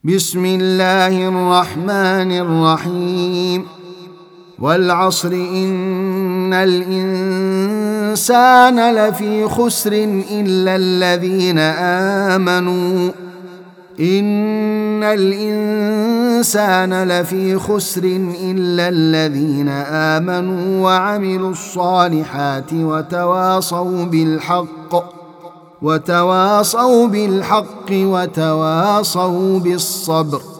بسم الله الرحمن الرحيم. والعصر إن الإنسان لفي خسر إلا الذين آمنوا وعملوا الصالحات وتواصوا بالحق وتواصوا بالصبر.